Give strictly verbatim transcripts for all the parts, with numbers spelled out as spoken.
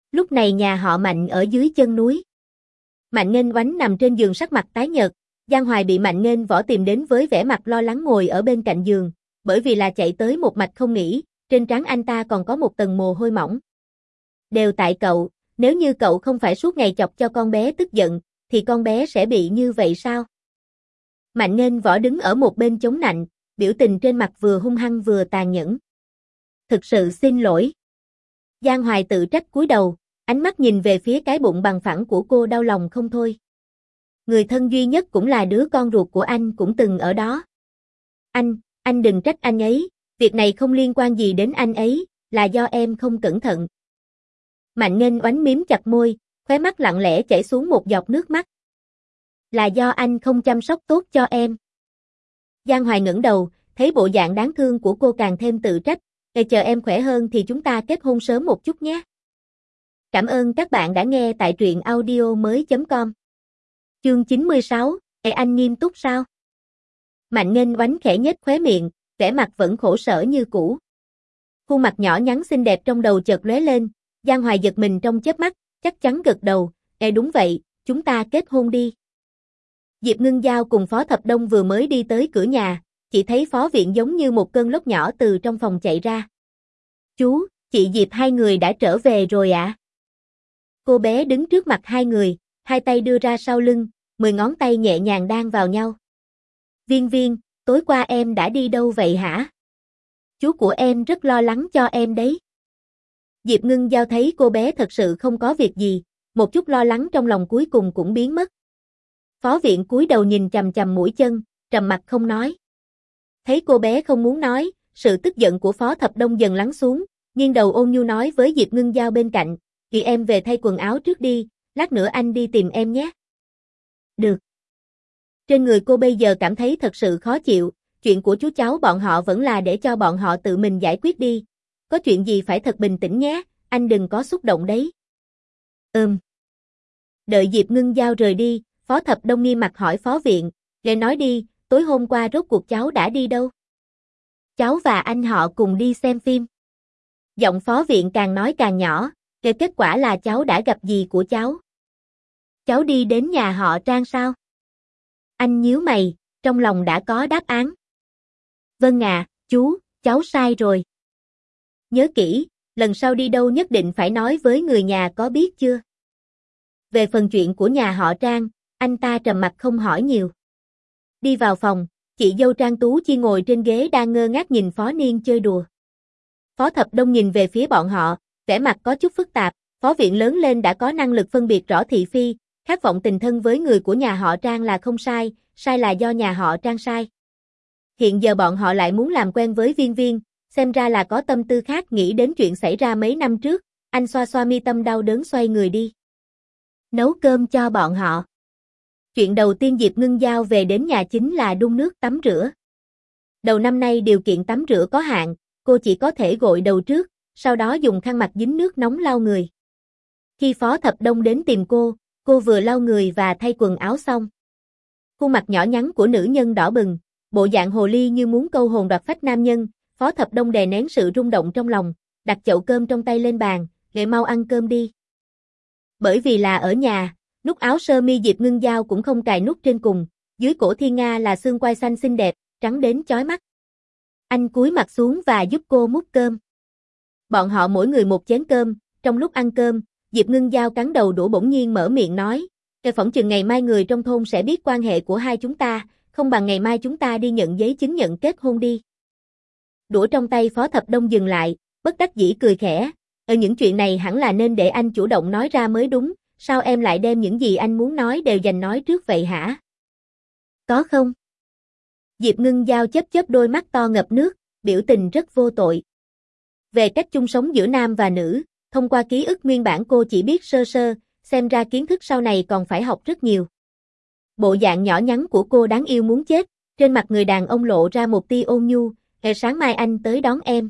Lúc này nhà họ Mạnh ở dưới chân núi. Mạnh Nghênh Oánh nằm trên giường sắc mặt tái nhợt, Giang Hoài bị Mạnh Nghênh Võ tìm đến với vẻ mặt lo lắng ngồi ở bên cạnh giường, bởi vì là chạy tới một mạch không nghỉ, trên trán anh ta còn có một tầng mồ hôi mỏng. Đều tại cậu, nếu như cậu không phải suốt ngày chọc cho con bé tức giận, thì con bé sẽ bị như vậy sao? Mạnh Nghênh Võ đứng ở một bên chống nạnh, biểu tình trên mặt vừa hung hăng vừa tàn nhẫn. Thực sự xin lỗi. Giang Hoài tự trách cúi đầu, ánh mắt nhìn về phía cái bụng bằng phẳng của cô đau lòng không thôi. Người thân duy nhất cũng là đứa con ruột của anh cũng từng ở đó. Anh, anh đừng trách anh ấy, việc này không liên quan gì đến anh ấy, là do em không cẩn thận. Mạnh Nghênh Oánh miếm chặt môi, khóe mắt lặng lẽ chảy xuống một giọt nước mắt. Là do anh không chăm sóc tốt cho em. Giang Hoài ngẩng đầu, thấy bộ dạng đáng thương của cô càng thêm tự trách, để chờ em khỏe hơn thì chúng ta kết hôn sớm một chút nhé. Cảm ơn các bạn đã nghe tại truyện audio mới chấm com. Chương chín mươi sáu, Ê anh nghiêm túc sao? Mạnh Nghênh Oánh khẽ nhếch khóe miệng, vẻ mặt vẫn khổ sở như cũ. Khuôn mặt nhỏ nhắn xinh đẹp trong đầu chợt lóe lên, Giang Hoài giật mình trong chớp mắt, chắc chắn gật đầu, Ê đúng vậy, chúng ta kết hôn đi. Diệp Ngưng Giao cùng Phó Thập Đông vừa mới đi tới cửa nhà, chỉ thấy Phó Viện giống như một cơn lốc nhỏ từ trong phòng chạy ra. Chú, chị Diệp hai người đã trở về rồi ạ. À? Cô bé đứng trước mặt hai người, hai tay đưa ra sau lưng, mười ngón tay nhẹ nhàng đan vào nhau. Viên Viên, tối qua em đã đi đâu vậy hả? Chú của em rất lo lắng cho em đấy. Diệp Ngưng Giao thấy cô bé thật sự không có việc gì, một chút lo lắng trong lòng cuối cùng cũng biến mất. Phó Viện cúi đầu nhìn chằm chằm mũi chân, trầm mặt không nói. Thấy cô bé không muốn nói, sự tức giận của Phó Thập Đông dần lắng xuống, nghiêng đầu ôn nhu nói với Diệp Ngưng Giao bên cạnh, "Chị em về thay quần áo trước đi, lát nữa anh đi tìm em nhé." Được. Trên người cô bây giờ cảm thấy thật sự khó chịu, chuyện của chú cháu bọn họ vẫn là để cho bọn họ tự mình giải quyết đi. Có chuyện gì phải thật bình tĩnh nhé, anh đừng có xúc động đấy. Ừm. Đợi Diệp Ngưng Giao rời đi, Phó Thập Đông nghiêm mặt hỏi Phó Viện, "Để nói đi, tối hôm qua rốt cuộc cháu đã đi đâu?" "Cháu và anh họ cùng đi xem phim." Giọng Phó Viện càng nói càng nhỏ, "Cái kết quả là cháu đã gặp dì của cháu." "Cháu đi đến nhà họ Trang sao?" Anh nhíu mày, trong lòng đã có đáp án. "Vâng ạ, chú, cháu sai rồi. Nhớ kỹ, lần sau đi đâu nhất định phải nói với người nhà có biết chưa?" Về phần chuyện của nhà họ Trang, anh ta trầm mặt không hỏi nhiều. Đi vào phòng, chị dâu Trang Tú Chi ngồi trên ghế đang ngơ ngác nhìn Phó Niên chơi đùa. Phó Thập Đông nhìn về phía bọn họ, vẻ mặt có chút phức tạp, Phó Viện lớn lên đã có năng lực phân biệt rõ thị phi, khát vọng tình thân với người của nhà họ Trang là không sai, sai là do nhà họ Trang sai. Hiện giờ bọn họ lại muốn làm quen với Viên Viên, xem ra là có tâm tư khác, nghĩ đến chuyện xảy ra mấy năm trước, anh xoa xoa mi tâm đau đớn xoay người đi. Nấu cơm cho bọn họ. Chuyện đầu tiên Diệp Ngưng Giao về đến nhà chính là đun nước tắm rửa. Đầu năm nay điều kiện tắm rửa có hạn, cô chỉ có thể gội đầu trước, sau đó dùng khăn mặt dính nước nóng lau người. Khi Phó Thập Đông đến tìm cô, cô vừa lau người và thay quần áo xong. Khuôn mặt nhỏ nhắn của nữ nhân đỏ bừng, bộ dạng hồ ly như muốn câu hồn đoạt phách nam nhân, Phó Thập Đông đè nén sự rung động trong lòng, đặt chậu cơm trong tay lên bàn, "Để mau ăn cơm đi." Bởi vì là ở nhà, nút áo sơ mi Diệp Ngưng Giao cũng không cài nút trên cùng, dưới cổ Thiên Nga là xương quai xanh xinh đẹp, trắng đến chói mắt. Anh cúi mặt xuống và giúp cô múc cơm. Bọn họ mỗi người một chén cơm, trong lúc ăn cơm, Diệp Ngưng Giao cắn đầu đũa bỗng nhiên mở miệng nói, "Cái phỏng chừng ngày mai người trong thôn sẽ biết quan hệ của hai chúng ta, không bằng ngày mai chúng ta đi nhận giấy chứng nhận kết hôn đi." Đũa trong tay Phó Thập Đông dừng lại, bất đắc dĩ cười khẽ, "Ở những chuyện này hẳn là nên để anh chủ động nói ra mới đúng, sao em lại đem những gì anh muốn nói đều dành nói trước vậy hả?" "Có không?" Diệp Ngưng Giao chớp chớp đôi mắt to ngập nước, biểu tình rất vô tội. Về cách chung sống giữa nam và nữ, thông qua ký ức nguyên bản cô chỉ biết sơ sơ, xem ra kiến thức sau này còn phải học rất nhiều. Bộ dạng nhỏ nhắn của cô đáng yêu muốn chết, trên mặt người đàn ông lộ ra một tia ôn nhu, "Hè sáng mai anh tới đón em."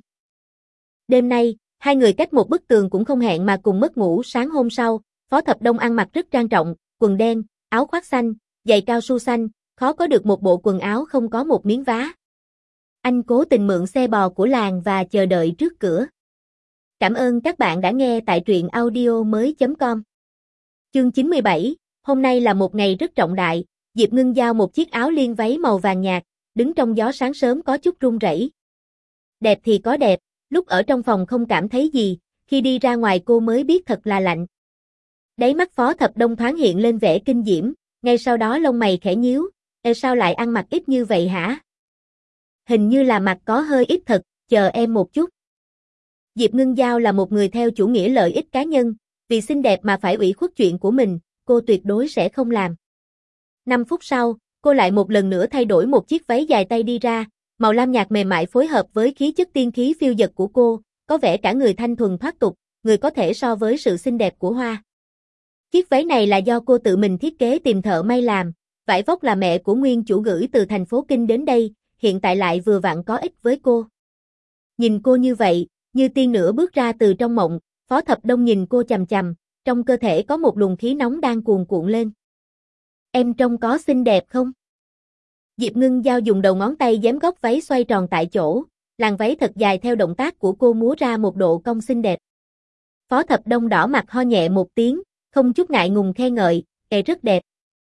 Đêm nay, hai người cách một bức tường cũng không hẹn mà cùng mất ngủ. Sáng hôm sau, Phó Thập Đông ăn mặc rất trang trọng, quần đen, áo khoác xanh, giày cao su xanh, khó có được một bộ quần áo không có một miếng vá. Anh cố tình mượn xe bò của làng và chờ đợi trước cửa. Cảm ơn các bạn đã nghe tại truyện audio mới.com. Chương chín mươi bảy, hôm nay là một ngày rất trọng đại, Diệp Ngưng giao một chiếc áo liên váy màu vàng nhạt, đứng trong gió sáng sớm có chút run rẩy. Đẹp thì có đẹp, lúc ở trong phòng không cảm thấy gì, khi đi ra ngoài cô mới biết thật là lạnh. Đáy mắt Phó Thập Đông thoáng hiện lên vẻ kinh diễm, ngay sau đó lông mày khẽ nhíu, "Ê sao lại ăn mặc ít như vậy hả? Hình như là mặc có hơi ít thật, chờ em một chút." Diệp Ngưng giao là một người theo chủ nghĩa lợi ích cá nhân, vì xinh đẹp mà phải ủy khuất chuyện của mình, cô tuyệt đối sẽ không làm. Năm phút sau, cô lại một lần nữa thay đổi một chiếc váy dài tay đi ra, màu lam nhạt mềm mại phối hợp với khí chất tiên khí phiêu dật của cô, có vẻ cả người thanh thuần thoát tục, người có thể so với sự xinh đẹp của hoa. Chiếc váy này là do cô tự mình thiết kế tìm thợ may làm, vải vóc là mẹ của nguyên chủ gửi từ thành phố Kinh đến đây, hiện tại lại vừa vặn có ích với cô. Nhìn cô như vậy, như tiên nửa bước ra từ trong mộng, Phó Thập Đông nhìn cô chằm chằm, trong cơ thể có một luồng khí nóng đang cuồn cuộn lên. "Em trông có xinh đẹp không?" Diệp Ngưng giao dùng đầu ngón tay giếm góc váy xoay tròn tại chỗ, làn váy thật dài theo động tác của cô múa ra một độ cong xinh đẹp. Phó Thập Đông đỏ mặt ho nhẹ một tiếng, không chút ngại ngùng khen ngợi, "Ê rất đẹp.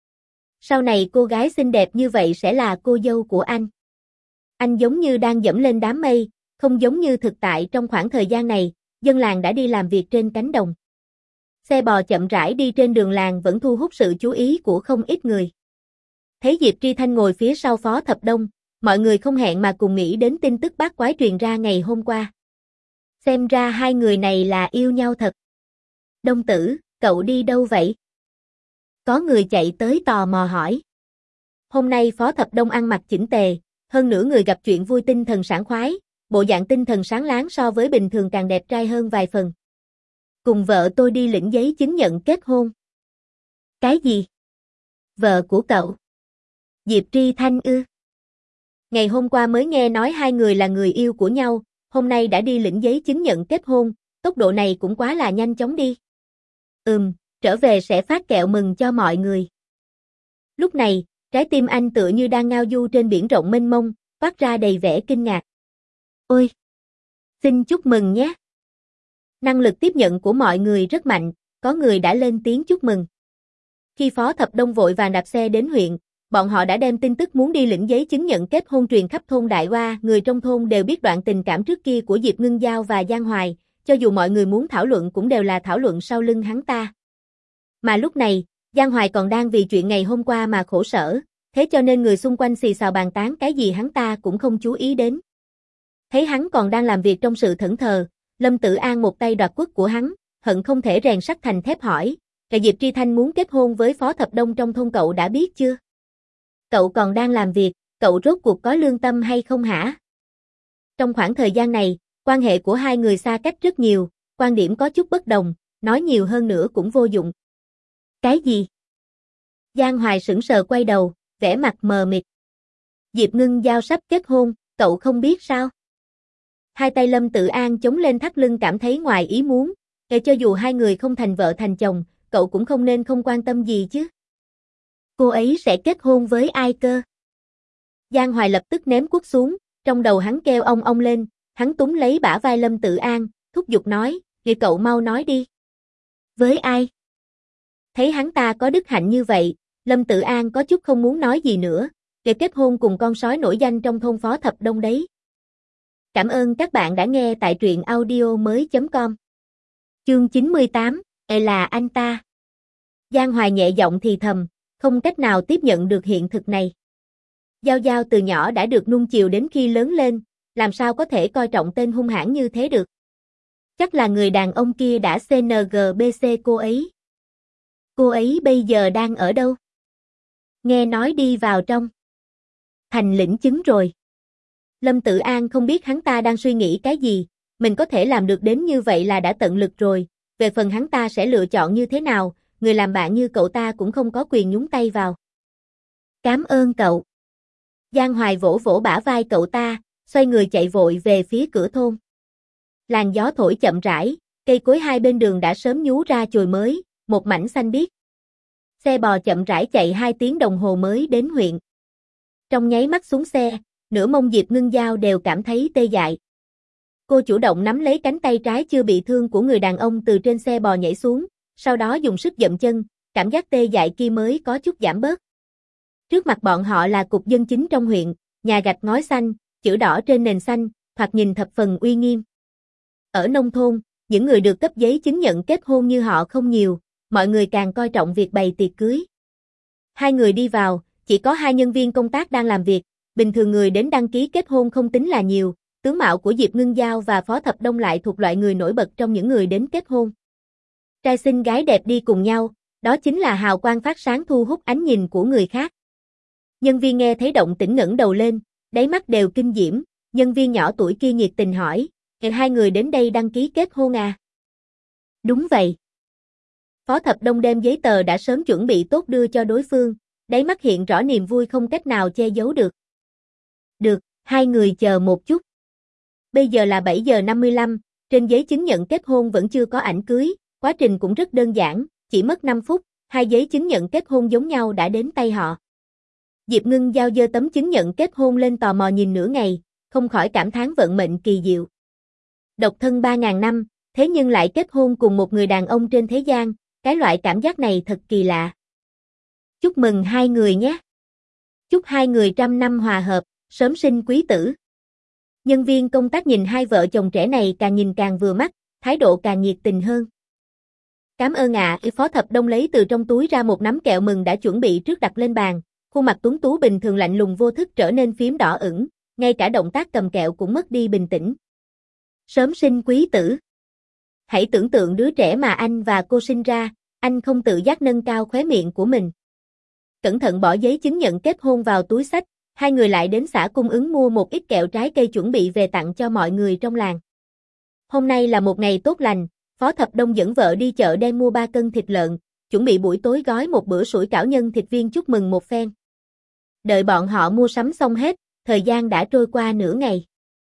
Sau này cô gái xinh đẹp như vậy sẽ là cô dâu của anh." Anh giống như đang dẫm lên đám mây, không giống như thực tại trong khoảng thời gian này, dân làng đã đi làm việc trên cánh đồng. Xe bò chậm rãi đi trên đường làng vẫn thu hút sự chú ý của không ít người. Thấy Diệp Tri Thanh ngồi phía sau Phó Thập Đông, mọi người không hẹn mà cùng nghĩ đến tin tức bát quái truyền ra ngày hôm qua. Xem ra hai người này là yêu nhau thật. "Đông tử, cậu đi đâu vậy?" Có người chạy tới tò mò hỏi. Hôm nay Phó Thập Đông ăn mặc chỉnh tề, hơn nữa người gặp chuyện vui tinh thần sảng khoái, bộ dạng tinh thần sáng láng so với bình thường càng đẹp trai hơn vài phần. "Cùng vợ tôi đi lĩnh giấy chứng nhận kết hôn." "Cái gì? Vợ của cậu? Diệp Tri Thanh ư?" Ngày hôm qua mới nghe nói hai người là người yêu của nhau, hôm nay đã đi lĩnh giấy chứng nhận kết hôn, tốc độ này cũng quá là nhanh chóng đi. "Ừm, trở về sẽ phát kẹo mừng cho mọi người." Lúc này, trái tim anh tựa như đang ngao du trên biển rộng mênh mông, toát ra đầy vẻ kinh ngạc. "Ôi! Xin chúc mừng nhé." Năng lực tiếp nhận của mọi người rất mạnh, có người đã lên tiếng chúc mừng. Khi Phó Thập Đông vội vàng đạp xe đến huyện, bọn họ đã đem tin tức muốn đi lĩnh giấy chứng nhận kết hôn truyền khắp thôn Đại Hoa, người trong thôn đều biết đoạn tình cảm trước kia của Diệp Ngưng giao và Giang Hoài, cho dù mọi người muốn thảo luận cũng đều là thảo luận sau lưng hắn ta. Mà lúc này, Giang Hoài còn đang vì chuyện ngày hôm qua mà khổ sở, thế cho nên người xung quanh xì xào bàn tán cái gì hắn ta cũng không chú ý đến. Thấy hắn còn đang làm việc trong sự thẫn thờ, Lâm Tử An một tay đoạt quất của hắn, hận không thể rèn sắt thành thép hỏi, "Cả Diệp Tri Thanh muốn kết hôn với Phó Thập Đông trong thôn cậu đã biết chưa? Cậu còn đang làm việc, cậu rốt cuộc có lương tâm hay không hả?" Trong khoảng thời gian này, quan hệ của hai người xa cách rất nhiều, quan điểm có chút bất đồng, nói nhiều hơn nữa cũng vô dụng. "Cái gì?" Giang Hoài sững sờ quay đầu, vẻ mặt mờ mịt. "Diệp Ngưng giao sắp kết hôn, cậu không biết sao?" Hai tay Lâm Tự An chống lên thắt lưng cảm thấy ngoài ý muốn, "Kể cho dù hai người không thành vợ thành chồng, cậu cũng không nên không quan tâm gì chứ. Cô ấy sẽ kết hôn với ai cơ?" Giang Hoài lập tức ném cuốc xuống, trong đầu hắn kêu ong ong lên, hắn túm lấy bả vai Lâm Tự An, thúc giục nói, "Vậy cậu mau nói đi." "Với ai?" Thấy hắn ta có đức hạnh như vậy, Lâm Tự An có chút không muốn nói gì nữa, "Để kết hôn cùng con sói nổi danh trong thôn Phó Thập Đông đấy." Cảm ơn các bạn đã nghe tại truyện audio mới.com. Chương chín mươi tám, "Ê là anh ta." Giang Hoài nhẹ giọng thì thầm, không cách nào tiếp nhận được hiện thực này. Giao Giao từ nhỏ đã được nuông chiều đến khi lớn lên, làm sao có thể coi trọng tên hung hãn như thế được. Chắc là người đàn ông kia đã xê en giê bê xê cô ấy. Cô ấy bây giờ đang ở đâu? Nghe nói đi vào trong thành lĩnh chứng rồi. Lâm Tự An không biết hắn ta đang suy nghĩ cái gì, mình có thể làm được đến như vậy là đã tận lực rồi, về phần hắn ta sẽ lựa chọn như thế nào, người làm bạn như cậu ta cũng không có quyền nhúng tay vào. "Cảm ơn cậu." Giang Hoài vỗ vỗ bả vai cậu ta, xoay người chạy vội về phía cửa thôn. Làn gió thổi chậm rãi, cây cối hai bên đường đã sớm nhú ra chồi mới, một mảnh xanh biếc. Xe bò chậm rãi chạy hai tiếng đồng hồ mới đến huyện. Trong nháy mắt xuống xe, nửa mông Diệp Ngưng giao đều cảm thấy tê dại. Cô chủ động nắm lấy cánh tay trái chưa bị thương của người đàn ông từ trên xe bò nhảy xuống, sau đó dùng sức dậm chân, cảm giác tê dại kia mới có chút giảm bớt. Trước mặt bọn họ là cục dân chính trong huyện, nhà gạch ngói xanh, chữ đỏ trên nền xanh, thoạt nhìn thập phần uy nghiêm. Ở nông thôn, những người được cấp giấy chứng nhận kết hôn như họ không nhiều, mọi người càng coi trọng việc bày tiệc cưới. Hai người đi vào, chỉ có hai nhân viên công tác đang làm việc, bình thường người đến đăng ký kết hôn không tính là nhiều, tướng mạo của Diệp Ngưng Giao và Phó Thập Đông lại thuộc loại người nổi bật trong những người đến kết hôn. Trai xinh gái đẹp đi cùng nhau, đó chính là hào quang phát sáng thu hút ánh nhìn của người khác. Nhân viên nghe thấy động tĩnh ngẩng đầu lên, đáy mắt đều kinh diễm, nhân viên nhỏ tuổi kia nhiệt tình hỏi, hai người đến đây đăng ký kết hôn à? Đúng vậy. Phó Thập Đông đem giấy tờ đã sớm chuẩn bị tốt đưa cho đối phương, đáy mắt hiện rõ niềm vui không cách nào che giấu được. Được, hai người chờ một chút. Bây giờ là bảy giờ năm mươi lăm, trên giấy chứng nhận kết hôn vẫn chưa có ảnh cưới, quá trình cũng rất đơn giản, chỉ mất năm phút, hai giấy chứng nhận kết hôn giống nhau đã đến tay họ. Diệp Ngưng Giao giơ tấm chứng nhận kết hôn lên tò mò nhìn nửa ngày, không khỏi cảm thán vận mệnh kỳ diệu. Độc thân ba ngàn năm, thế nhưng lại kết hôn cùng một người đàn ông trên thế gian, cái loại cảm giác này thật kỳ lạ. Chúc mừng hai người nhé. Chúc hai người trăm năm hòa hợp, sớm sinh quý tử. Nhân viên công tác nhìn hai vợ chồng trẻ này càng nhìn càng vừa mắt, thái độ càng nhiệt tình hơn. Cảm ơn ạ, à, Phó Thập Đông lấy từ trong túi ra một nắm kẹo mừng đã chuẩn bị trước đặt lên bàn, khuôn mặt tuấn tú bình thường lạnh lùng vô thức trở nên phím đỏ ửng, ngay cả động tác cầm kẹo cũng mất đi bình tĩnh. Sớm sinh quý tử. Hãy tưởng tượng đứa trẻ mà anh và cô sinh ra, anh không tự giác nâng cao khóe miệng của mình. Cẩn thận bỏ giấy chứng nhận kết hôn vào túi xách, hai người lại đến xã cung ứng mua một ít kẹo trái cây chuẩn bị về tặng cho mọi người trong làng. Hôm nay là một ngày tốt lành, Phó Thập Đông dẫn vợ đi chợ đen mua ba cân thịt lợn, chuẩn bị buổi tối gói một bữa sủi cảo nhân thịt viên chúc mừng một phen. Đợi bọn họ mua sắm xong hết, thời gian đã trôi qua nửa ngày.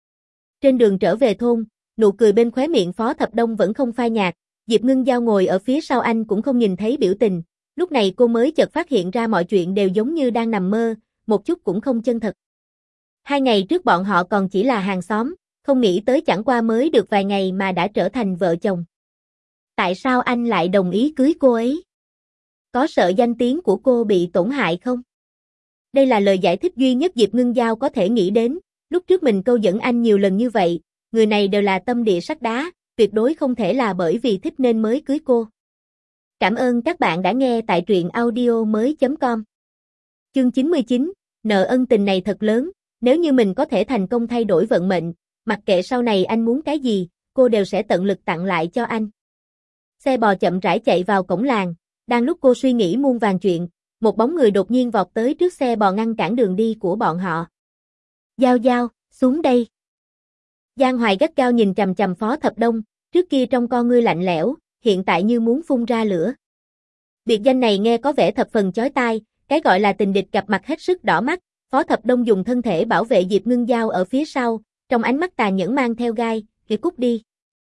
Trên đường trở về thôn, nụ cười bên khóe miệng Phó Thập Đông vẫn không phai nhạt, Diệp Ngưng Giao ngồi ở phía sau anh cũng không nhìn thấy biểu tình, lúc này cô mới chợt phát hiện ra mọi chuyện đều giống như đang nằm mơ, một chút cũng không chân thật. Hai ngày trước bọn họ còn chỉ là hàng xóm, không nghĩ tới chẳng qua mới được vài ngày mà đã trở thành vợ chồng. Tại sao anh lại đồng ý cưới cô ấy? Có sợ danh tiếng của cô bị tổn hại không? Đây là lời giải thích duy nhất Diệp Ngưng Giao có thể nghĩ đến, lúc trước mình câu dẫn anh nhiều lần như vậy, người này đều là tâm địa sắt đá, tuyệt đối không thể là bởi vì thích nên mới cưới cô. Cảm ơn các bạn đã nghe tại truyện audio mới chấm com. Chương chín mươi chín, nợ ân tình này thật lớn, nếu như mình có thể thành công thay đổi vận mệnh, mặc kệ sau này anh muốn cái gì, cô đều sẽ tận lực tặng lại cho anh. Xe bò chậm rãi chạy vào cổng làng, đang lúc cô suy nghĩ muôn vàn chuyện, một bóng người đột nhiên vọt tới trước xe bò ngăn cản đường đi của bọn họ. Giao Giao, xuống đây. Giang Hoài gắt gao nhìn chằm chằm Phó Thập Đông, trước kia trong con ngươi lạnh lẽo, hiện tại như muốn phun ra lửa. Biệt danh này nghe có vẻ thập phần chói tai, cái gọi là tình địch gặp mặt hết sức đỏ mắt, Phó Thập Đông dùng thân thể bảo vệ Diệp Ngưng Giao ở phía sau, trong ánh mắt tàn nhẫn mang theo gai, "Kìa cút đi."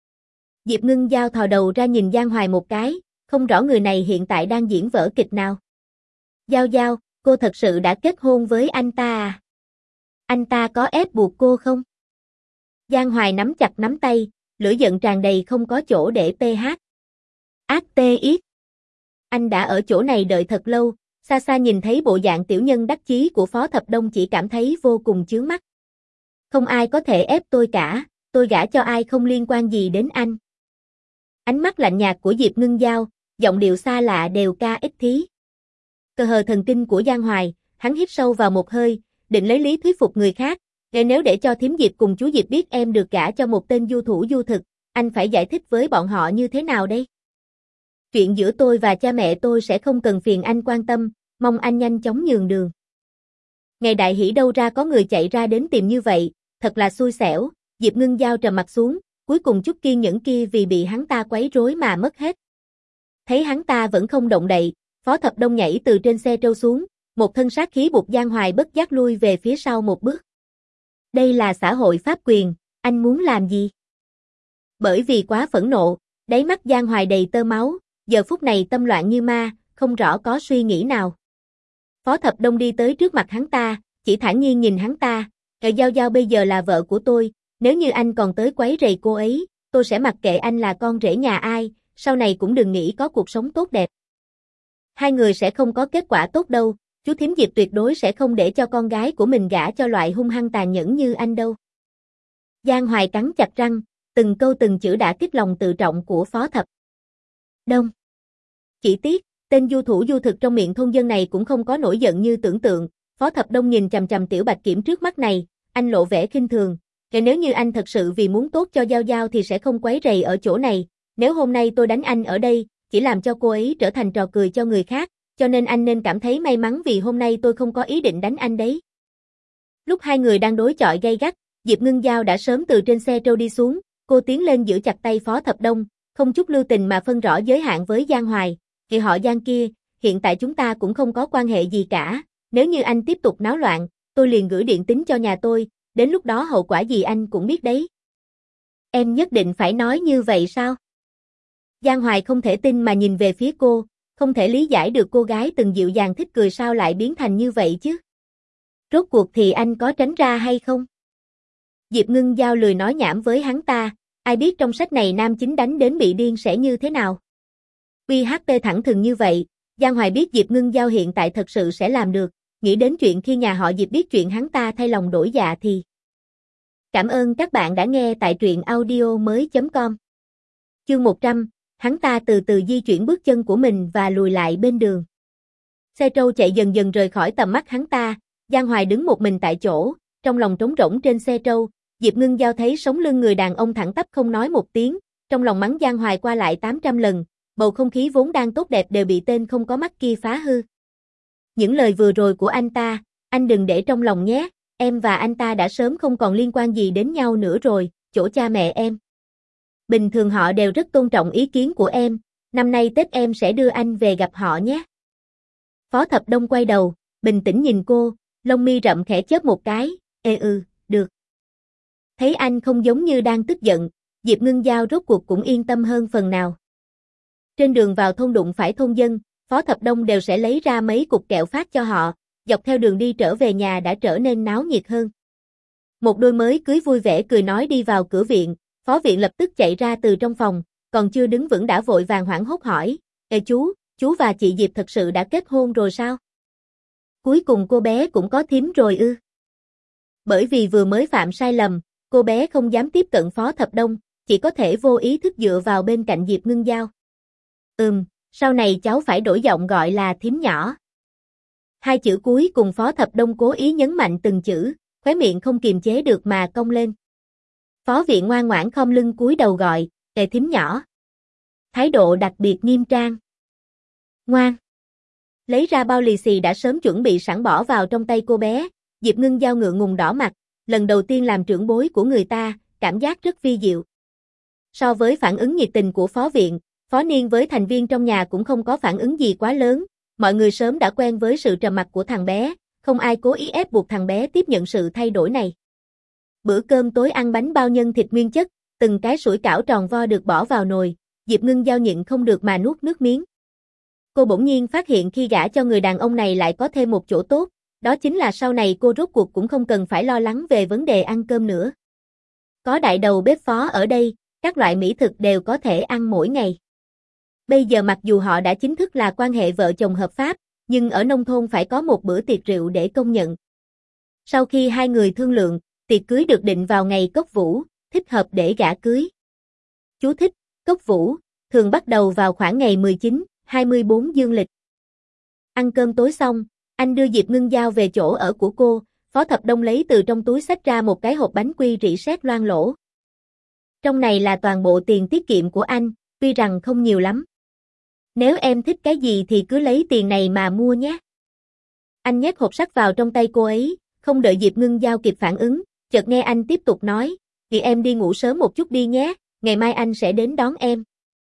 Diệp Ngưng Giao thò đầu ra nhìn Giang Hoài một cái, không rõ người này hiện tại đang diễn vở kịch nào. "Giao Giao, cô thật sự đã kết hôn với anh ta à? Anh ta có ép buộc cô không?" Giang Hoài nắm chặt nắm tay, lửa giận tràn đầy không có chỗ để ph. Ác tê yết. Anh đã ở chỗ này đợi thật lâu, xa xa nhìn thấy bộ dạng tiểu nhân đắc chí của Phó Thập Đông chỉ cảm thấy vô cùng chướng mắt. Không ai có thể ép tôi cả, tôi gả cho ai không liên quan gì đến anh. Ánh mắt lạnh nhạt của Diệp Ngưng Giao, giọng điệu xa lạ đều ca ích thí. Cơ hờ thần kinh của Giang Hoài, hắn hít sâu vào một hơi, định lấy lý thuyết phục người khác. Nghe nếu để cho thím Diệp cùng chú Diệp biết em được gả cho một tên du thủ du thực, anh phải giải thích với bọn họ như thế nào đây? Chuyện giữa tôi và cha mẹ tôi sẽ không cần phiền anh quan tâm, mong anh nhanh chóng nhường đường. Ngày đại hỷ đâu ra có người chạy ra đến tìm như vậy, thật là xui xẻo. Diệp Ngưng Giao trầm mặt xuống, cuối cùng chút kiên nhẫn kia vì bị hắn ta quấy rối mà mất hết. Thấy hắn ta vẫn không động đậy, Phó Thập Đông nhảy từ trên xe trâu xuống, một thân sát khí buộc Giang Hoài bất giác lui về phía sau một bước. Đây là xã hội pháp quyền, anh muốn làm gì? Bởi vì quá phẫn nộ, đáy mắt Giang Hoài đầy tơ máu, giờ phút này tâm loạn như ma, không rõ có suy nghĩ nào. Phó Thập Đông đi tới trước mặt hắn ta, chỉ thản nhiên nhìn hắn ta, "Giao Giao bây giờ là vợ của tôi, Nếu như anh còn tới quấy rầy cô ấy, tôi sẽ mặc kệ anh là con rể nhà ai, sau này cũng đừng nghĩ có cuộc sống tốt đẹp. Hai người sẽ không có kết quả tốt đâu, chú thím Diệp tuyệt đối sẽ không để cho con gái của mình gả cho loại hung hăng tàn nhẫn như anh đâu. Giang Hoài cắn chặt răng, từng câu từng chữ đã kích lòng tự trọng của Phó Thập Đông. Chỉ tiếc, tên du thủ du thực trong miệng thôn dân này cũng không có nổi giận như tưởng tượng. Phó Thập Đông nhìn chằm chằm Tiểu Bạch Kiểm trước mắt này, anh lộ vẻ khinh thường. Kể nếu như anh thật sự vì muốn tốt cho Giao Giao thì sẽ không quấy rầy ở chỗ này. Nếu hôm nay tôi đánh anh ở đây, chỉ làm cho cô ấy trở thành trò cười cho người khác, cho nên anh nên cảm thấy may mắn vì hôm nay tôi không có ý định đánh anh đấy. Lúc hai người đang đối chọi gay gắt, Diệp Ngưng Giao đã sớm từ trên xe trâu đi xuống, cô tiến lên giữ chặt tay Phó Thập Đông, không chút lưu tình mà phân rõ giới hạn với Giang Hoài. Kỳ họ Giang kia, hiện tại chúng ta cũng không có quan hệ gì cả, nếu như anh tiếp tục náo loạn, tôi liền gửi điện tín cho nhà tôi, đến lúc đó hậu quả gì anh cũng biết đấy. Em nhất định phải nói như vậy sao? Giang Hoài không thể tin mà nhìn về phía cô, không thể lý giải được cô gái từng dịu dàng thích cười sao lại biến thành như vậy chứ. Rốt cuộc thì anh có tránh ra hay không? Diệp Ngưng Giao lười nói nhảm với hắn ta, ai biết trong sách này nam chính đánh đến bị điên sẽ như thế nào. pê hát pê thẳng thừng như vậy, Giang Hoài biết Diệp Ngưng Giao hiện tại thật sự sẽ làm được, nghĩ đến chuyện khi nhà họ Diệp biết chuyện hắn ta thay lòng đổi dạ thì. Cảm ơn các bạn đã nghe tại truyện audio mới chấm com. Chương một trăm, hắn ta từ từ di chuyển bước chân của mình và lùi lại bên đường. Xe trâu chạy dần dần rời khỏi tầm mắt hắn ta, Giang Hoài đứng một mình tại chỗ, trong lòng trống rỗng trên xe trâu, Diệp Ngưng Giao thấy sống lưng người đàn ông thẳng tắp không nói một tiếng, trong lòng mắng Giang Hoài qua lại tám trăm lần, bầu không khí vốn đang tốt đẹp đều bị tên không có mắt kia phá hư. Những lời vừa rồi của anh ta, anh đừng để trong lòng nhé, em và anh ta đã sớm không còn liên quan gì đến nhau nữa rồi, chỗ cha mẹ em. Bình thường họ đều rất tôn trọng ý kiến của em, năm nay Tết em sẽ đưa anh về gặp họ nhé. Phó Thập Đông quay đầu, bình tĩnh nhìn cô, lông mi rậm khẽ chớp một cái, ê ừ, được. Thấy anh không giống như đang tức giận, Diệp Ngưng Giao rốt cuộc cũng yên tâm hơn phần nào. Trên đường vào thôn đụng phải thôn dân, Phó Thập Đông đều sẽ lấy ra mấy cục kẹo phát cho họ, dọc theo đường đi trở về nhà đã trở nên náo nhiệt hơn. Một đôi mới cưới vui vẻ cười nói đi vào cửa viện, Phó Viện lập tức chạy ra từ trong phòng, còn chưa đứng vững đã vội vàng hoảng hốt hỏi, ê chú, chú và chị Diệp thật sự đã kết hôn rồi sao? Cuối cùng cô bé cũng có thím rồi ư? Bởi vì vừa mới phạm sai lầm, cô bé không dám tiếp cận Phó Thập Đông, chỉ có thể vô ý thức dựa vào bên cạnh Diệp Ngưng Giao. Ừm, sau này cháu phải đổi giọng gọi là thím nhỏ. Hai chữ cuối cùng Phó Thập Đông cố ý nhấn mạnh từng chữ, khóe miệng không kiềm chế được mà cong lên. Phó Viện ngoan ngoãn khom lưng cúi đầu gọi, "Ê thím nhỏ." Thái độ đặc biệt nghiêm trang. Ngoan. Lấy ra bao lì xì đã sớm chuẩn bị sẵn bỏ vào trong tay cô bé, Diệp Ngưng Giao ngượng ngùng đỏ mặt, lần đầu tiên làm trưởng bối của người ta, cảm giác rất vi diệu. So với phản ứng nhiệt tình của Phó Viện, Phó Niên với thành viên trong nhà cũng không có phản ứng gì quá lớn, mọi người sớm đã quen với sự trầm mặc của thằng bé, không ai cố ý ép buộc thằng bé tiếp nhận sự thay đổi này. Bữa cơm tối ăn bánh bao nhân thịt nguyên chất, từng cái sủi cảo tròn vo được bỏ vào nồi, Diệp Ngưng Giao nhịn không được mà nuốt nước miếng. Cô bỗng nhiên phát hiện khi gả cho người đàn ông này lại có thêm một chỗ tốt, đó chính là sau này cô rốt cuộc cũng không cần phải lo lắng về vấn đề ăn cơm nữa. Có đại đầu bếp Phó ở đây, các loại mỹ thực đều có thể ăn mỗi ngày. Bây giờ mặc dù họ đã chính thức là quan hệ vợ chồng hợp pháp, nhưng ở nông thôn phải có một bữa tiệc rượu để công nhận. Sau khi hai người thương lượng, tiệc cưới được định vào ngày Cốc Vũ, thích hợp để gả cưới. Chú thích, Cốc Vũ, thường bắt đầu vào khoảng ngày mười chín, hai mươi bốn dương lịch. Ăn cơm tối xong, anh đưa Diệp Ngưng Giao về chỗ ở của cô, Phó Thập Đông lấy từ trong túi xách ra một cái hộp bánh quy rỉ sét loang lỗ. Trong này là toàn bộ tiền tiết kiệm của anh, tuy rằng không nhiều lắm. Nếu em thích cái gì thì cứ lấy tiền này mà mua nhé. Anh nhét hộp sắt vào trong tay cô ấy, không đợi Diệp Ngưng Giao kịp phản ứng, chợt nghe anh tiếp tục nói, thì em đi ngủ sớm một chút đi nhé, ngày mai anh sẽ đến đón em.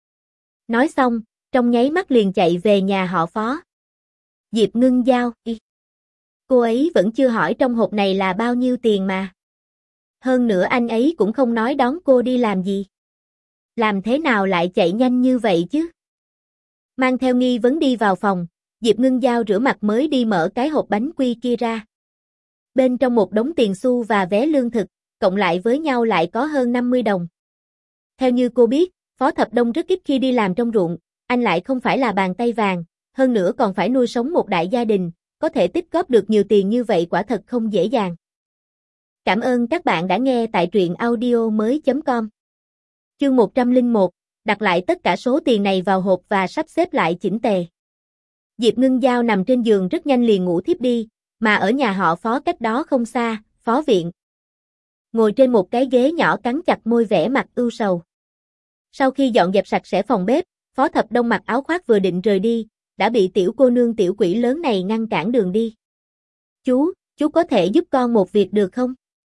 Nói xong, trong nháy mắt liền chạy về nhà họ Phó. Diệp Ngưng Giao, y. Cô ấy vẫn chưa hỏi trong hộp này là bao nhiêu tiền mà. Hơn nữa anh ấy cũng không nói đón cô đi làm gì. Làm thế nào lại chạy nhanh như vậy chứ? Mang theo nghi vấn đi vào phòng, Diệp Ngưng Giao rửa mặt mới đi mở cái hộp bánh quy kia ra. Bên trong một đống tiền xu và vé lương thực, cộng lại với nhau lại có hơn năm mươi đồng. Theo như cô biết, Phó Thập Đông rất ít khi đi làm trong ruộng, anh lại không phải là bàn tay vàng, hơn nữa còn phải nuôi sống một đại gia đình, có thể tích góp được nhiều tiền như vậy quả thật không dễ dàng. Cảm ơn các bạn đã nghe tại truyện audio mới chấm com. Chương một trăm lẻ một, đặt lại tất cả số tiền này vào hộp và sắp xếp lại chỉnh tề. Diệp Ngưng Giao nằm trên giường rất nhanh liền ngủ thiếp đi, mà ở nhà họ Phó cách đó không xa, Phó Viện. Ngồi trên một cái ghế nhỏ cắn chặt môi vẻ mặt ưu sầu. Sau khi dọn dẹp sạch sẽ phòng bếp, Phó Thập Đông mặc áo khoác vừa định rời đi, đã bị tiểu cô nương tiểu quỷ lớn này ngăn cản đường đi. Chú, chú có thể giúp con một việc được không?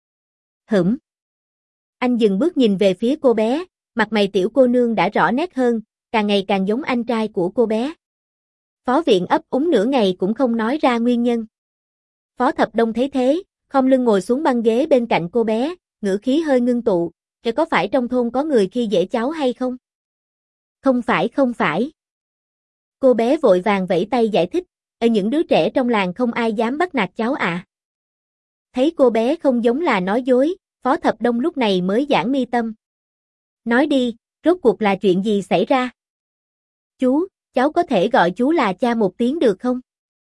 Hửm. Anh dừng bước nhìn về phía cô bé, mặt mày tiểu cô nương đã rõ nét hơn, càng ngày càng giống anh trai của cô bé. Phó Viện ấp úng nửa ngày cũng không nói ra nguyên nhân. Phó Thập Đông thấy thế, khom lưng ngồi xuống băng ghế bên cạnh cô bé, ngữ khí hơi ngưng tụ, "Kể có phải trong thôn có người khi dễ cháu hay không?" "Không phải không phải." Cô bé vội vàng vẫy tay giải thích, "Ở những đứa trẻ trong làng không ai dám bắt nạt cháu ạ." À. Thấy cô bé không giống là nói dối, Phó Thập Đông lúc này mới giãn mi tâm. "Nói đi, rốt cuộc là chuyện gì xảy ra?" "Chú, cháu có thể gọi chú là cha một tiếng được không?"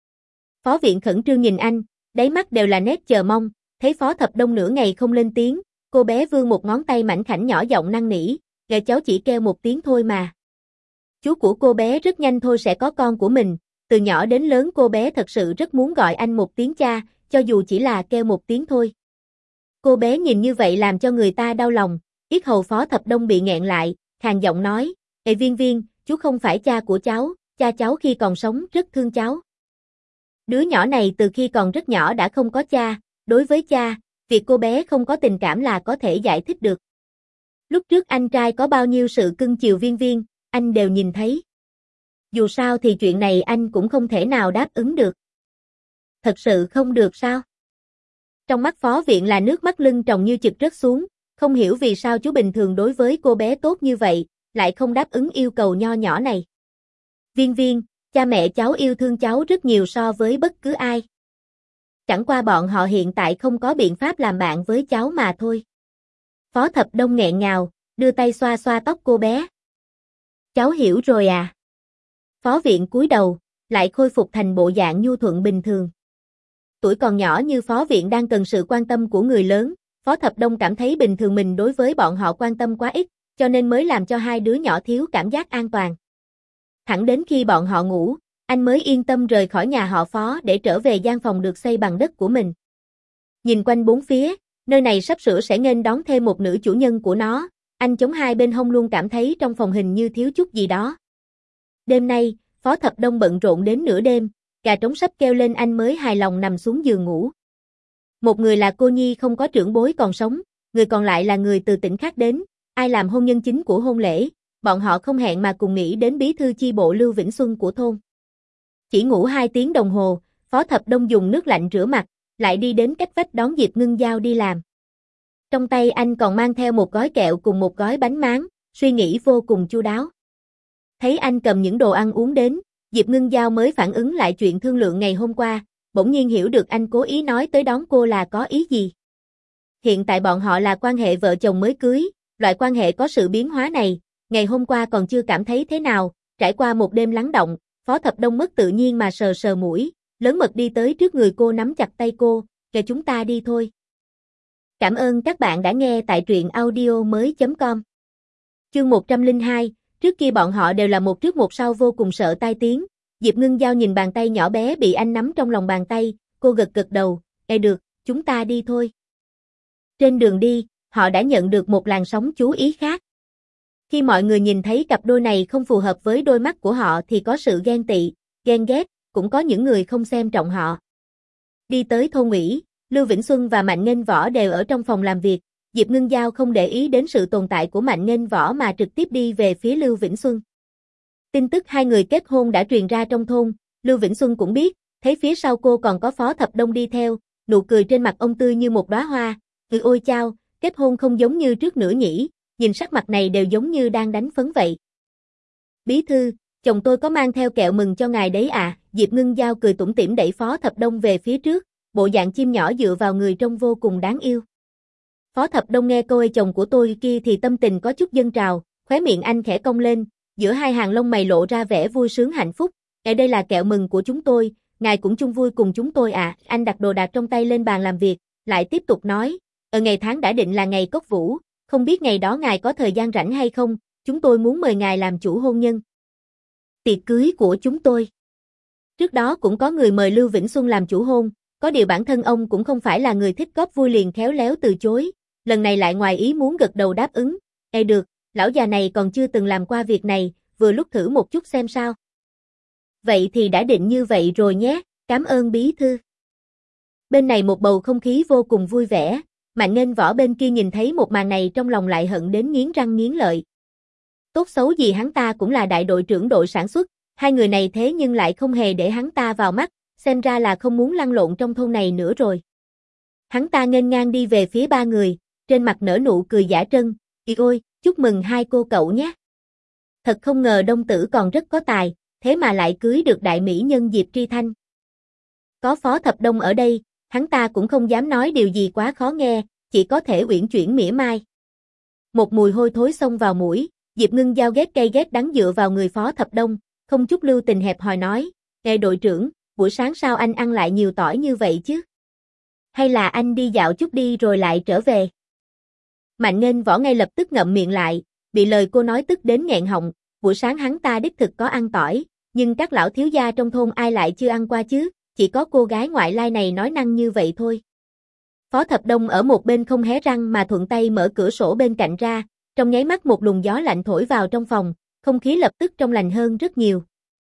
Phó Viện khẩn trương nhìn anh, đáy mắt đều là nét chờ mong, thấy Phó Thập Đông nửa ngày không lên tiếng, cô bé vươn một ngón tay mảnh khảnh nhỏ giọng năn nỉ, "Gà cháu chỉ kêu một tiếng thôi mà." Chú của cô bé rất nhanh thôi sẽ có con của mình, từ nhỏ đến lớn cô bé thật sự rất muốn gọi anh một tiếng cha, cho dù chỉ là kêu một tiếng thôi. Cô bé nhìn như vậy làm cho người ta đau lòng, yết hầu Phó Thập Đông bị nghẹn lại, khàn giọng nói, "Ê Viên Viên, chú không phải cha của cháu, cha cháu khi còn sống rất thương cháu." Đứa nhỏ này từ khi còn rất nhỏ đã không có cha, đối với cha, việc cô bé không có tình cảm là có thể giải thích được. Lúc trước anh trai có bao nhiêu sự cưng chiều Viên Viên, anh đều nhìn thấy. Dù sao thì chuyện này anh cũng không thể nào đáp ứng được. Thật sự không được sao? Trong mắt Phó Viện là nước mắt lưng tròng như chực rớt xuống, không hiểu vì sao chú bình thường đối với cô bé tốt như vậy, lại không đáp ứng yêu cầu nho nhỏ này. Viên Viên, cha mẹ cháu yêu thương cháu rất nhiều so với bất cứ ai. Chẳng qua bọn họ hiện tại không có biện pháp làm bạn với cháu mà thôi. Phó Thập Đông nghẹn ngào, đưa tay xoa xoa tóc cô bé. Cháu hiểu rồi à? Phó Viện cúi đầu, lại khôi phục thành bộ dạng nhu thuận bình thường. Tuổi còn nhỏ như Phó Viện đang cần sự quan tâm của người lớn, Phó Thập Đông cảm thấy bình thường mình đối với bọn họ quan tâm quá ít, cho nên mới làm cho hai đứa nhỏ thiếu cảm giác an toàn. Thẳng đến khi bọn họ ngủ, anh mới yên tâm rời khỏi nhà họ Phó để trở về gian phòng được xây bằng đất của mình. Nhìn quanh bốn phía, nơi này sắp sửa sẽ nghênh đón thêm một nữ chủ nhân của nó, anh chống hai bên hông luôn cảm thấy trong phòng hình như thiếu chút gì đó. Đêm nay, Phó Thập Đông bận rộn đến nửa đêm, gà trống sắp kêu lên anh mới hài lòng nằm xuống giường ngủ. Một người là cô nhi không có trưởng bối còn sống, người còn lại là người từ tỉnh khác đến, ai làm hôn nhân chính của hôn lễ, bọn họ không hẹn mà cùng nghĩ đến bí thư chi bộ Lưu Vĩnh Xuân của thôn. Chỉ ngủ hai tiếng đồng hồ, Phó Thập Đông dùng nước lạnh rửa mặt, lại đi đến cách vách đón Diệp Ngưng Giao đi làm. Trong tay anh còn mang theo một gói kẹo cùng một gói bánh máng, suy nghĩ vô cùng chu đáo. Thấy anh cầm những đồ ăn uống đến, Diệp Ngưng Giao mới phản ứng lại chuyện thương lượng ngày hôm qua, bỗng nhiên hiểu được anh cố ý nói tới đón cô là có ý gì. Hiện tại bọn họ là quan hệ vợ chồng mới cưới, loại quan hệ có sự biến hóa này, ngày hôm qua còn chưa cảm thấy thế nào, trải qua một đêm lắng động, Phó Thập Đông mất tự nhiên mà sờ sờ mũi, lớn mật đi tới trước người cô nắm chặt tay cô, "Kìa chúng ta đi thôi." Cảm ơn các bạn đã nghe tại truyện audio mới chấm com. Chương một trăm lẻ hai, trước kia bọn họ đều là một trước một sau vô cùng sợ tai tiếng, Diệp Ngưng Giao nhìn bàn tay nhỏ bé bị anh nắm trong lòng bàn tay, cô gật gật đầu, "Ê được, chúng ta đi thôi." Trên đường đi, họ đã nhận được một làn sóng chú ý khác. Khi mọi người nhìn thấy cặp đôi này không phù hợp với đôi mắt của họ thì có sự ghen tị, ghen ghét, cũng có những người không xem trọng họ. Đi tới thôn ủy, Lưu Vĩnh Xuân và Mạnh Nghênh Võ đều ở trong phòng làm việc, Diệp Ngưng Giao không để ý đến sự tồn tại của Mạnh Nghênh Võ mà trực tiếp đi về phía Lưu Vĩnh Xuân. Tin tức hai người kết hôn đã truyền ra trong thôn, Lưu Vĩnh Xuân cũng biết, thấy phía sau cô còn có Phó Thập Đông đi theo, nụ cười trên mặt ông tươi như một đóa hoa, "Ừ ôi chao, kết hôn không giống như trước nữa nhỉ, nhìn sắc mặt này đều giống như đang đánh phấn vậy." "Bí thư, chồng tôi có mang theo kẹo mừng cho ngài đấy à?" Diệp Ngưng Giao cười tủm tỉm đẩy Phó Thập Đông về phía trước, bộ dạng chim nhỏ dựa vào người trông vô cùng đáng yêu. Phó Thập Đông nghe cô ơi chồng của tôi kia thì tâm tình có chút dâng trào, khóe miệng anh khẽ cong lên, giữa hai hàng lông mày lộ ra vẻ vui sướng hạnh phúc. Ở đây là kẹo mừng của chúng tôi, ngài cũng chung vui cùng chúng tôi à. Anh đặt đồ đạc trong tay lên bàn làm việc, lại tiếp tục nói, ở ngày tháng đã định là ngày cốc vũ, không biết ngày đó ngài có thời gian rảnh hay không, chúng tôi muốn mời ngài làm chủ hôn nhân tiệc cưới của chúng tôi. Trước đó cũng có người mời Lưu Vĩnh Xuân làm chủ hôn, có điều bản thân ông cũng không phải là người thích góp vui liền khéo léo từ chối, lần này lại ngoài ý muốn gật đầu đáp ứng. Ê được, lão già này còn chưa từng làm qua việc này, vừa lúc thử một chút xem sao. Vậy thì đã định như vậy rồi nhé, cảm ơn bí thư. Bên này một bầu không khí vô cùng vui vẻ, Mạnh Nghênh Võ bên kia nhìn thấy một màn này trong lòng lại hận đến nghiến răng nghiến lợi. Tốt xấu gì hắn ta cũng là đại đội trưởng đội sản xuất, hai người này thế nhưng lại không hề để hắn ta vào mắt, xem ra là không muốn lăn lộn trong thôn này nữa rồi. Hắn ta nghênh ngang đi về phía ba người, trên mặt nở nụ cười giả trân, "Ôi ôi, chúc mừng hai cô cậu nhé. Thật không ngờ Đông Tử còn rất có tài, thế mà lại cưới được đại mỹ nhân Diệp Tri Thanh." Có Phó Thập Đông ở đây, hắn ta cũng không dám nói điều gì quá khó nghe, chỉ có thể uyển chuyển mỉa mai. Một mùi hôi thối xông vào mũi, Diệp Ngưng Giao ghét cay ghét đắng dựa vào người Phó Thập Đông, không chút lưu tình hẹp hòi nói, "Ê đội trưởng, buổi sáng sao anh ăn lại nhiều tỏi như vậy chứ? Hay là anh đi dạo chút đi rồi lại trở về?" Mạnh Nghênh Võ ngay lập tức ngậm miệng lại, bị lời cô nói tức đến nghẹn họng, buổi sáng hắn ta đích thực có ăn tỏi, nhưng các lão thiếu gia trong thôn ai lại chưa ăn qua chứ, chỉ có cô gái ngoại lai này nói năng như vậy thôi. Phó Thập Đông ở một bên không hé răng mà thuận tay mở cửa sổ bên cạnh ra, trong nháy mắt một luồng gió lạnh thổi vào trong phòng, không khí lập tức trong lành hơn rất nhiều.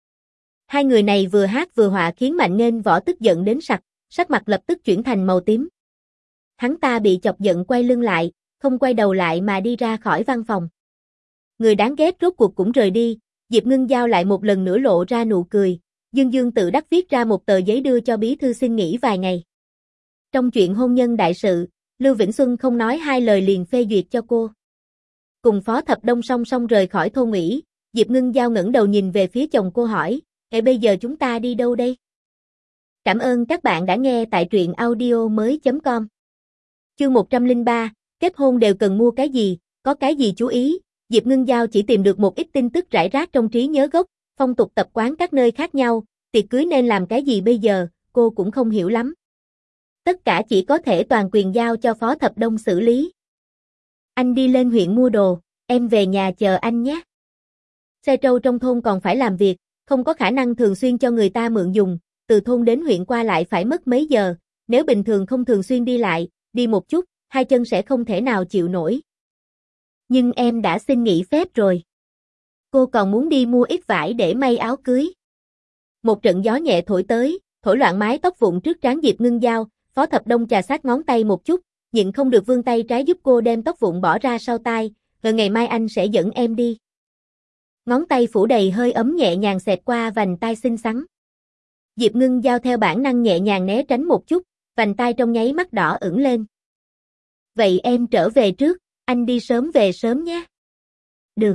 Hai người này vừa hát vừa họa khiến Mạnh Nghênh Võ tức giận đến sặc, sắc mặt lập tức chuyển thành màu tím. Hắn ta bị chọc giận quay lưng lại, không quay đầu lại mà đi ra khỏi văn phòng. Người đáng ghét rốt cuộc cũng rời đi, Diệp Ngưng Giao lại một lần nữa lộ ra nụ cười, dương dương tự đắc viết ra một tờ giấy đưa cho bí thư xin nghỉ vài ngày. Trong chuyện hôn nhân đại sự, Lưu Vĩnh Xuân không nói hai lời liền phê duyệt cho cô. Cùng Phó Thập Đông song song rời khỏi thôn ủy, Diệp Ngưng Giao ngẩng đầu nhìn về phía chồng cô hỏi, "Ê bây giờ chúng ta đi đâu đây?" Cảm ơn các bạn đã nghe tại truyện audio mới chấm com. Chương một trăm lẻ ba, kết hôn đều cần mua cái gì, có cái gì chú ý, Diệp Ngưng Giao chỉ tìm được một ít tin tức rải rác trong trí nhớ gốc, phong tục tập quán các nơi khác nhau, tiệc cưới nên làm cái gì bây giờ, cô cũng không hiểu lắm. Tất cả chỉ có thể toàn quyền giao cho Phó Thập Đông xử lý. "Anh đi lên huyện mua đồ, em về nhà chờ anh nhé. Xe trâu trong thôn còn phải làm việc, không có khả năng thường xuyên cho người ta mượn dùng, từ thôn đến huyện qua lại phải mất mấy giờ, nếu bình thường không thường xuyên đi lại, đi một chút, hai chân sẽ không thể nào chịu nổi. Nhưng em đã xin nghỉ phép rồi. Cô còn muốn đi mua ít vải để may áo cưới." Một trận gió nhẹ thổi tới, thổi loạn mái tóc vụn trước trán Diệp Ngưng Giao, Phó Thập Đông chà sát ngón tay một chút, nhịn không được vươn tay trái giúp cô đem tóc vụn bỏ ra sau tai, "Rồi ngày mai anh sẽ dẫn em đi." Ngón tay phủ đầy hơi ấm nhẹ nhàng xẹt qua vành tai xinh xắn. Diệp Ngưng Giao theo bản năng nhẹ nhàng né tránh một chút, vành tai trong nháy mắt đỏ ửng lên. "Vậy em trở về trước, anh đi sớm về sớm nhé." "Được."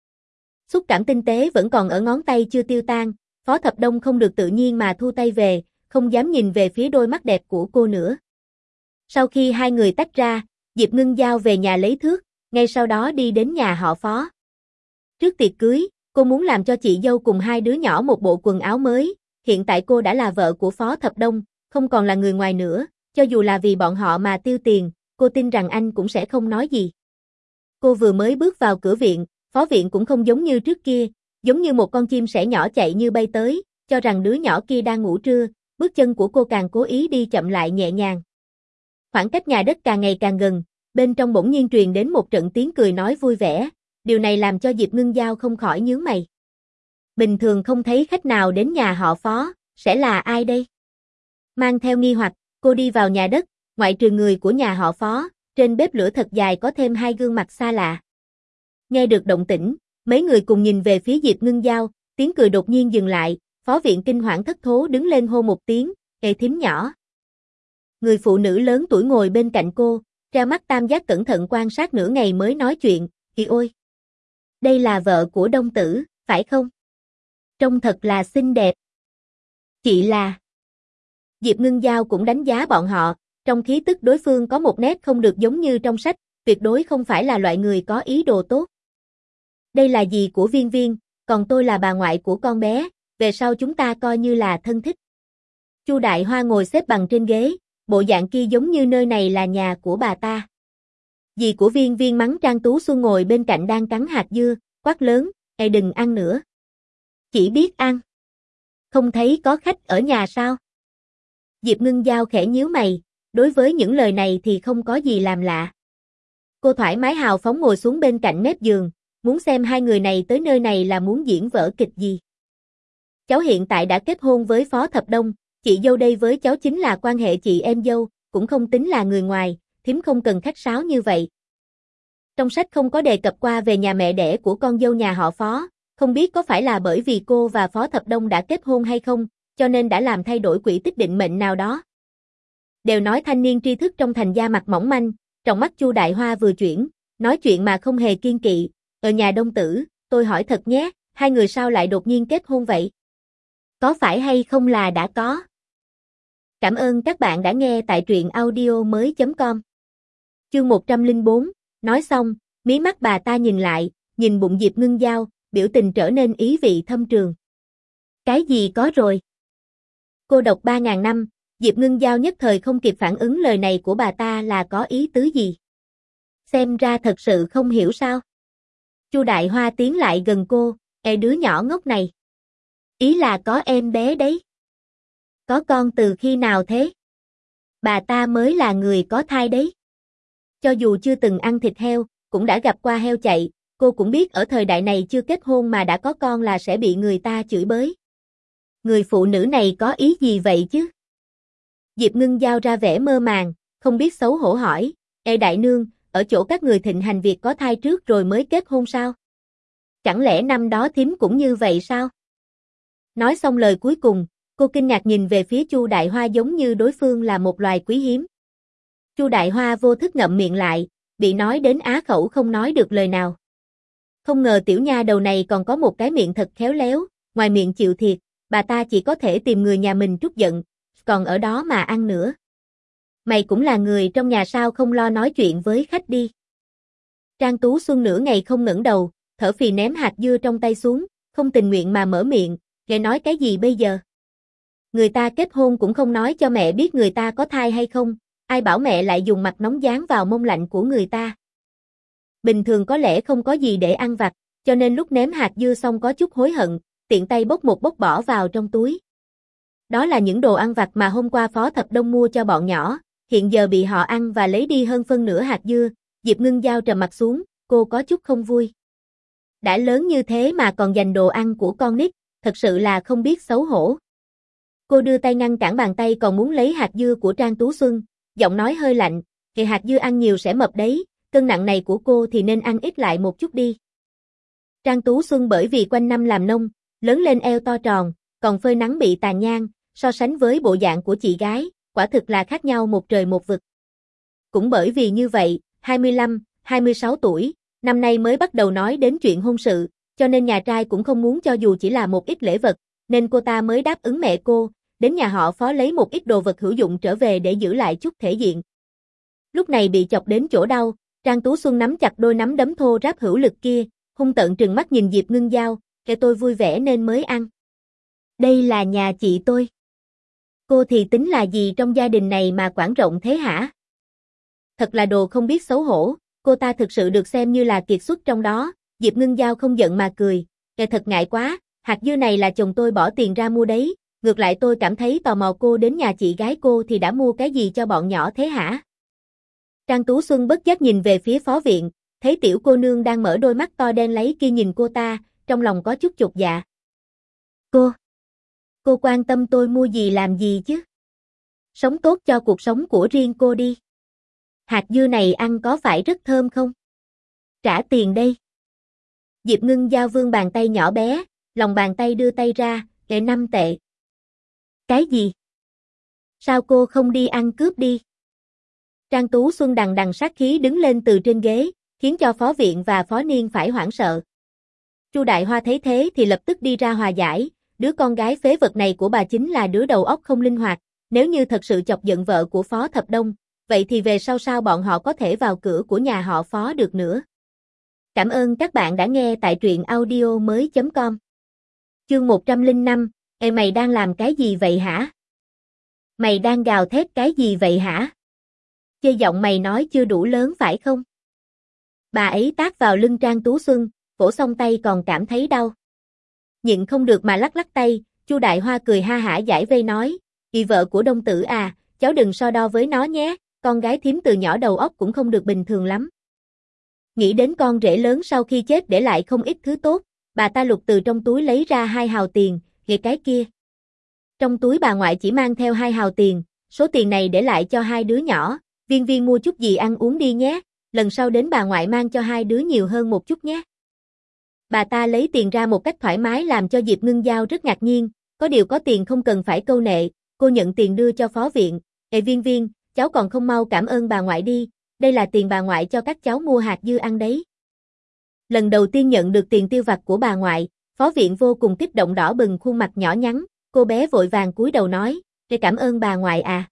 Xúc cảm tinh tế vẫn còn ở ngón tay chưa tiêu tan, Phó Thập Đông không được tự nhiên mà thu tay về, không dám nhìn về phía đôi mắt đẹp của cô nữa. Sau khi hai người tách ra, Diệp Ngưng Giao về nhà lấy thước, ngay sau đó đi đến nhà họ Phó. Trước tiệc cưới, cô muốn làm cho chị dâu cùng hai đứa nhỏ một bộ quần áo mới, hiện tại cô đã là vợ của Phó Thập Đông, không còn là người ngoài nữa, cho dù là vì bọn họ mà tiêu tiền, cô tin rằng anh cũng sẽ không nói gì. Cô vừa mới bước vào cửa viện, Phó viện cũng không giống như trước kia, giống như một con chim sẻ nhỏ chạy như bay tới, cho rằng đứa nhỏ kia đang ngủ trưa, bước chân của cô càng cố ý đi chậm lại nhẹ nhàng. Khoảng cách nhà đất càng ngày càng gần, bên trong bỗng nhiên truyền đến một trận tiếng cười nói vui vẻ, điều này làm cho Diệp Ngưng Giao không khỏi nhướng mày. Bình thường không thấy khách nào đến nhà họ Phó, sẽ là ai đây? Mang theo nghi hoặc, cô đi vào nhà đất, ngoại trừ người của nhà họ Phó, trên bếp lửa thật dài có thêm hai gương mặt xa lạ. Nghe được động tĩnh, mấy người cùng nhìn về phía Diệp Ngưng Giao, tiếng cười đột nhiên dừng lại, Phó viện kinh hoảng thất thố đứng lên hô một tiếng, "Ê thím nhỏ." Người phụ nữ lớn tuổi ngồi bên cạnh cô, treo mắt tam giác cẩn thận quan sát nửa ngày mới nói chuyện, "Kì ôi, đây là vợ của Đông Tử, phải không? Trông thật là xinh đẹp." "Chị là..." Diệp Ngưng Giao cũng đánh giá bọn họ, Trong khí tức đối phương có một nét không được giống như trong sách, tuyệt đối không phải là loại người có ý đồ tốt. Đây là dì của Viên Viên, còn tôi là bà ngoại của con bé, về sau chúng ta coi như là thân thích. Chu Đại Hoa ngồi xếp bằng trên ghế, bộ dạng kia giống như nơi này là nhà của bà ta. Dì của Viên Viên mắng Trang Tú Xuân ngồi bên cạnh đang cắn hạt dưa, quát lớn, "Ê đừng ăn nữa. Chỉ biết ăn. Không thấy có khách ở nhà sao?" Diệp Ngưng Giao khẽ nhíu mày, đối với những lời này thì không có gì làm lạ. Cô thoải mái hào phóng ngồi xuống bên cạnh mép giường, muốn xem hai người này tới nơi này là muốn diễn vở kịch gì. Cháu hiện tại đã kết hôn với Phó Thập Đông, chị dâu đây với cháu chính là quan hệ chị em dâu, cũng không tính là người ngoài, thím không cần khách sáo như vậy. Trong sách không có đề cập qua về nhà mẹ đẻ của con dâu nhà họ Phó, không biết có phải là bởi vì cô và Phó Thập Đông đã kết hôn hay không, cho nên đã làm thay đổi quỹ tích định mệnh nào đó. Đều nói thanh niên tri thức trong thành da mặt mỏng manh, trong mắt Chu Đại Hoa vừa chuyển, nói chuyện mà không hề kiêng kỵ, "Ở nhà Đông Tử, tôi hỏi thật nhé, hai người sao lại đột nhiên kết hôn vậy? Có phải hay không là đã có?" Cảm ơn các bạn đã nghe tại truyện audio mới chấm com. Chương một trăm lẻ bốn, nói xong, mí mắt bà ta nhìn lại, nhìn bụng Diệp Ngưng Giao, biểu tình trở nên ý vị thâm trường. Cái gì có rồi? Cô độc ba ngàn năm, Diệp Ngưng Giao nhất thời không kịp phản ứng lời này của bà ta là có ý tứ gì. Xem ra thật sự không hiểu sao. Chu Đại Hoa tiến lại gần cô, "Ê đứa nhỏ ngốc này. Ý là có em bé đấy. Có con từ khi nào thế? Bà ta mới là người có thai đấy." Cho dù chưa từng ăn thịt heo, cũng đã gặp qua heo chạy, cô cũng biết ở thời đại này chưa kết hôn mà đã có con là sẽ bị người ta chửi bới. Người phụ nữ này có ý gì vậy chứ? Diệp Ngưng Giao ra vẻ mơ màng, không biết xấu hổ hỏi, "Ê đại nương, ở chỗ các người thịnh hành việc có thai trước rồi mới kết hôn sao? Chẳng lẽ năm đó thím cũng như vậy sao?" Nói xong lời cuối cùng, cô kinh ngạc nhìn về phía Chu Đại Hoa giống như đối phương là một loài quý hiếm. Chu Đại Hoa vô thức ngậm miệng lại, bị nói đến á khẩu không nói được lời nào. Không ngờ tiểu nha đầu này còn có một cái miệng thật khéo léo, ngoài miệng chịu thiệt, bà ta chỉ có thể tìm người nhà mình trút giận, còn ở đó mà ăn nữa. Mày cũng là người trong nhà sao không lo nói chuyện với khách đi. Trang Tú Xuân nửa ngày không ngẩng đầu, thở phì ném hạt dưa trong tay xuống, không tình nguyện mà mở miệng, "Nghe nói cái gì bây giờ? Người ta kết hôn cũng không nói cho mẹ biết người ta có thai hay không, ai bảo mẹ lại dùng mặt nóng dán vào mông lạnh của người ta. Bình thường có lẽ không có gì để ăn vặt, cho nên lúc ném hạt dưa xong có chút hối hận, tiện tay bốc một bốc bỏ vào trong túi. Đó là những đồ ăn vặt mà hôm qua Phó Thập Đông mua cho bọn nhỏ, hiện giờ bị họ ăn và lấy đi hơn phân nửa hạt dưa." Diệp Ngưng Giao trầm mặt xuống, cô có chút không vui. Đã lớn như thế mà còn giành đồ ăn của con nít, thật sự là không biết xấu hổ. Cô đưa tay ngăn cản bàn tay còn muốn lấy hạt dưa của Trang Tú Xuân, giọng nói hơi lạnh, "Kệ hạt dưa ăn nhiều sẽ mập đấy, cân nặng này của cô thì nên ăn ít lại một chút đi." Trang Tú Xuân bởi vì quanh năm làm nông, lớn lên eo to tròn, còn phơi nắng bị tàn nhang, so sánh với bộ dạng của chị gái, quả thực là khác nhau một trời một vực. Cũng bởi vì như vậy, hai mươi lăm, hai mươi sáu tuổi, năm nay mới bắt đầu nói đến chuyện hôn sự, cho nên nhà trai cũng không muốn cho dù chỉ là một ít lễ vật, nên cô ta mới đáp ứng mẹ cô, đến nhà họ Phó lấy một ít đồ vật hữu dụng trở về để giữ lại chút thể diện. Lúc này bị chọc đến chỗ đau, Trang Tú Xuân nắm chặt đôi nắm đấm thô ráp hữu lực kia, hung tợn trừng mắt nhìn Diệp Ngưng Giao, "Kẻ tôi vui vẻ nên mới ăn. Đây là nhà chị tôi. Cô thì tính là gì trong gia đình này mà quản rộng thế hả?" Thật là đồ không biết xấu hổ, cô ta thực sự được xem như là kiệt xuất trong đó. Diệp Ngưng Giao không giận mà cười, "Kẻ thật ngại quá, hạt dưa này là chồng tôi bỏ tiền ra mua đấy, ngược lại tôi cảm thấy tò mò cô đến nhà chị gái cô thì đã mua cái gì cho bọn nhỏ thế hả?" Trang Tú Xuân bất giác nhìn về phía phó viện, thấy tiểu cô nương đang mở đôi mắt to đen lấy kia nhìn cô ta, trong lòng có chút chột dạ. Cô, cô quan tâm tôi mua gì làm gì chứ? Sống tốt cho cuộc sống của riêng cô đi. Hạt dưa này ăn có phải rất thơm không? Trả tiền đây. Diệp Ngưng Giao vươn bàn tay nhỏ bé, lòng bàn tay đưa tay ra, kệ năm tệ. Cái gì? Sao cô không đi ăn cướp đi? Trang Tú Xuân đằng đằng sát khí đứng lên từ trên ghế, khiến cho phó viện và phó niên phải hoảng sợ. Chu Đại Hoa thấy thế thì lập tức đi ra hòa giải, đứa con gái phế vật này của bà chính là đứa đầu óc không linh hoạt, nếu như thật sự chọc giận vợ của Phó Thập Đông, vậy thì về sau sao bọn họ có thể vào cửa của nhà họ Phó được nữa. Cảm ơn các bạn đã nghe tại truyện audio mới chấm com. Chương một trăm lẻ năm, Ê mày đang làm cái gì vậy hả? Mày đang gào thét cái gì vậy hả? Chê giọng mày nói chưa đủ lớn phải không? Bà ấy tát vào lưng Trang Tú Xuân, vỗ xong tay còn cảm thấy đau. Nhịn không được mà lắc lắc tay, Chu Đại Hoa cười ha hả giải vây nói, "Chị vợ của Đông Tử à, cháu đừng so đo với nó nhé, con gái thím từ nhỏ đầu óc cũng không được bình thường lắm." Nghĩ đến con rể lớn sau khi chết để lại không ít thứ tốt, bà ta lục từ trong túi lấy ra hai hào tiền, ghê cái kia. Trong túi bà ngoại chỉ mang theo hai hào tiền, số tiền này để lại cho hai đứa nhỏ, Viên Viên mua chút gì ăn uống đi nhé, lần sau đến bà ngoại mang cho hai đứa nhiều hơn một chút nhé. Bà ta lấy tiền ra một cách thoải mái làm cho Diệp Ngưng Giao rất ngạc nhiên, có điều có tiền không cần phải câu nệ, cô nhận tiền đưa cho phó viện, "Ê Viên Viên, cháu còn không mau cảm ơn bà ngoại đi, đây là tiền bà ngoại cho các cháu mua hạt dưa ăn đấy." Lần đầu tiên nhận được tiền tiêu vặt của bà ngoại, phó viện vô cùng kích động đỏ bừng khuôn mặt nhỏ nhắn, cô bé vội vàng cúi đầu nói, "Để cảm ơn bà ngoại à."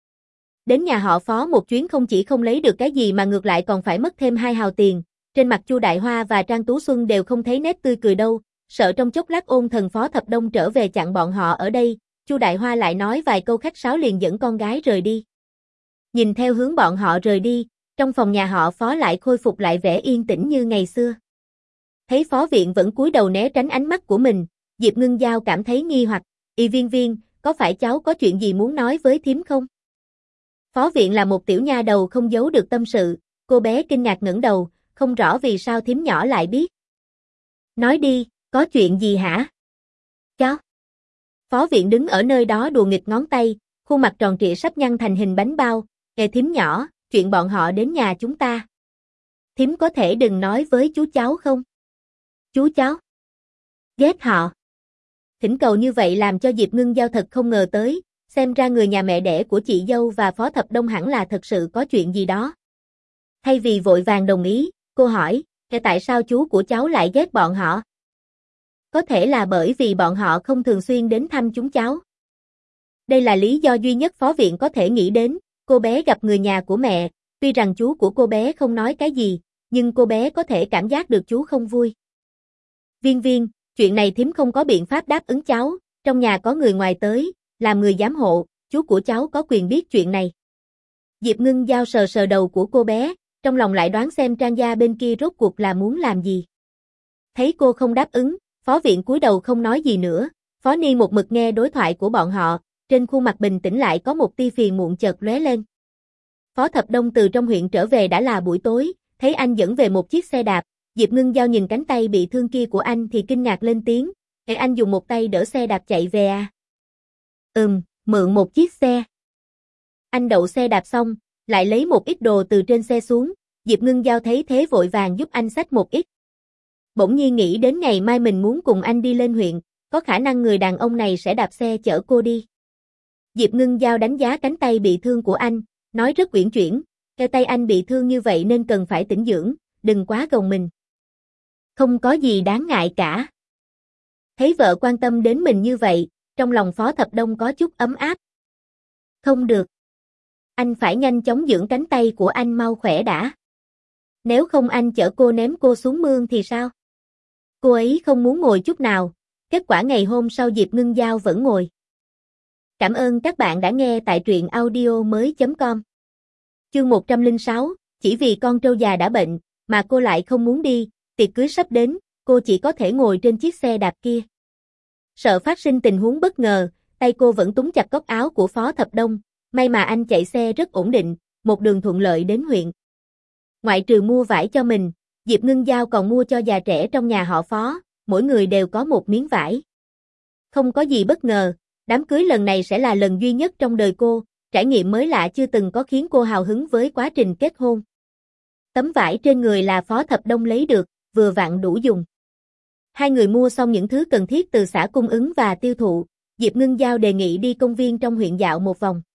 Đến nhà họ Phó một chuyến không chỉ không lấy được cái gì mà ngược lại còn phải mất thêm hai hào tiền, trên mặt Chu Đại Hoa và Trang Tú Xuân đều không thấy nét tươi cười đâu, sợ trong chốc lát Ôn Thần Phó Thập Đông trở về chặn bọn họ ở đây, Chu Đại Hoa lại nói vài câu khách sáo liền dẫn con gái rời đi. Nhìn theo hướng bọn họ rời đi, trong phòng nhà họ Phó lại khôi phục lại vẻ yên tĩnh như ngày xưa. Thấy phó viện vẫn cúi đầu né tránh ánh mắt của mình, Diệp Ngưng Giao cảm thấy nghi hoặc, "Y Viên Viên, có phải cháu có chuyện gì muốn nói với thím không?" Phó viện là một tiểu nha đầu không giấu được tâm sự, cô bé kinh ngạc ngẩng đầu, không rõ vì sao thím nhỏ lại biết. "Nói đi, có chuyện gì hả?" "Cháu." Phó viện đứng ở nơi đó đùa nghịch ngón tay, khuôn mặt tròn trịa sắp nhăn thành hình bánh bao, "Ê thím nhỏ, chuyện bọn họ đến nhà chúng ta. Thím có thể đừng nói với chú cháu không?" "Chú cháu? Ghét họ." Thỉnh cầu như vậy làm cho Diệp Ngưng Giao thật không ngờ tới, xem ra người nhà mẹ đẻ của chị dâu và Phó Thập Đông hẳn là thật sự có chuyện gì đó. Thay vì vội vàng đồng ý, cô hỏi, "Thế tại sao chú của cháu lại ghét bọn họ?" "Có thể là bởi vì bọn họ không thường xuyên đến thăm chúng cháu." Đây là lý do duy nhất phó viện có thể nghĩ đến, cô bé gặp người nhà của mẹ, tuy rằng chú của cô bé không nói cái gì, nhưng cô bé có thể cảm giác được chú không vui. "Viên Viên, chuyện này thím không có biện pháp đáp ứng cháu, trong nhà có người ngoài tới, làm người giám hộ, chú của cháu có quyền biết chuyện này." Diệp Ngưng Giao sờ sờ đầu của cô bé, trong lòng lại đoán xem Trang gia bên kia rốt cuộc là muốn làm gì. Thấy cô không đáp ứng, phó viện cúi đầu không nói gì nữa, phó ni một mực nghe đối thoại của bọn họ, trên khuôn mặt bình tĩnh lại có một tia phiền muộn chợt lóe lên. Phó Thập Đông từ trong huyện trở về đã là buổi tối, thấy anh dẫn về một chiếc xe đạp, Diệp Ngưng Giao nhìn cánh tay bị thương kia của anh thì kinh ngạc lên tiếng, "Ê anh dùng một tay đỡ xe đạp chạy về à?" "Ừm, mượn một chiếc xe." Anh đậu xe đạp xong, lại lấy một ít đồ từ trên xe xuống, Diệp Ngưng Giao thấy thế vội vàng giúp anh xách một ít. Bỗng nhiên nghĩ đến ngày mai mình muốn cùng anh đi lên huyện, có khả năng người đàn ông này sẽ đạp xe chở cô đi. Diệp Ngưng Giao đánh giá cánh tay bị thương của anh, nói rất uyển chuyển, "Cái tay anh bị thương như vậy nên cần phải tĩnh dưỡng, đừng quá gồng mình. Không có gì đáng ngại cả." Thấy vợ quan tâm đến mình như vậy, trong lòng Phó Thập Đông có chút ấm áp. "Không được. Anh phải nhanh chóng dưỡng cánh tay của anh mau khỏe đã. Nếu không anh chở cô ném cô xuống mương thì sao?" Cô ấy không muốn ngồi chút nào, kết quả ngày hôm sau Diệp Ngưng Giao vẫn ngồi. Cảm ơn các bạn đã nghe tại truyện audio mới chấm com. Chương một trăm lẻ sáu, chỉ vì con trâu già đã bệnh, mà cô lại không muốn đi, tiệc cưới sắp đến, cô chỉ có thể ngồi trên chiếc xe đạp kia. Sợ phát sinh tình huống bất ngờ, tay cô vẫn túm chặt góc áo của Phó Thập Đông, may mà anh chạy xe rất ổn định, một đường thuận lợi đến huyện. Ngoại trừ mua vải cho mình, Diệp Ngưng Giao còn mua cho già trẻ trong nhà họ Phó, mỗi người đều có một miếng vải. Không có gì bất ngờ, đám cưới lần này sẽ là lần duy nhất trong đời cô, trải nghiệm mới lạ chưa từng có khiến cô hào hứng với quá trình kết hôn. Tấm vải trên người là Phó Thập Đông lấy được, vừa vặn đủ dùng. Hai người mua xong những thứ cần thiết từ xã cung ứng và tiêu thụ, Diệp Ngưng Giao đề nghị đi công viên trong huyện dạo một vòng.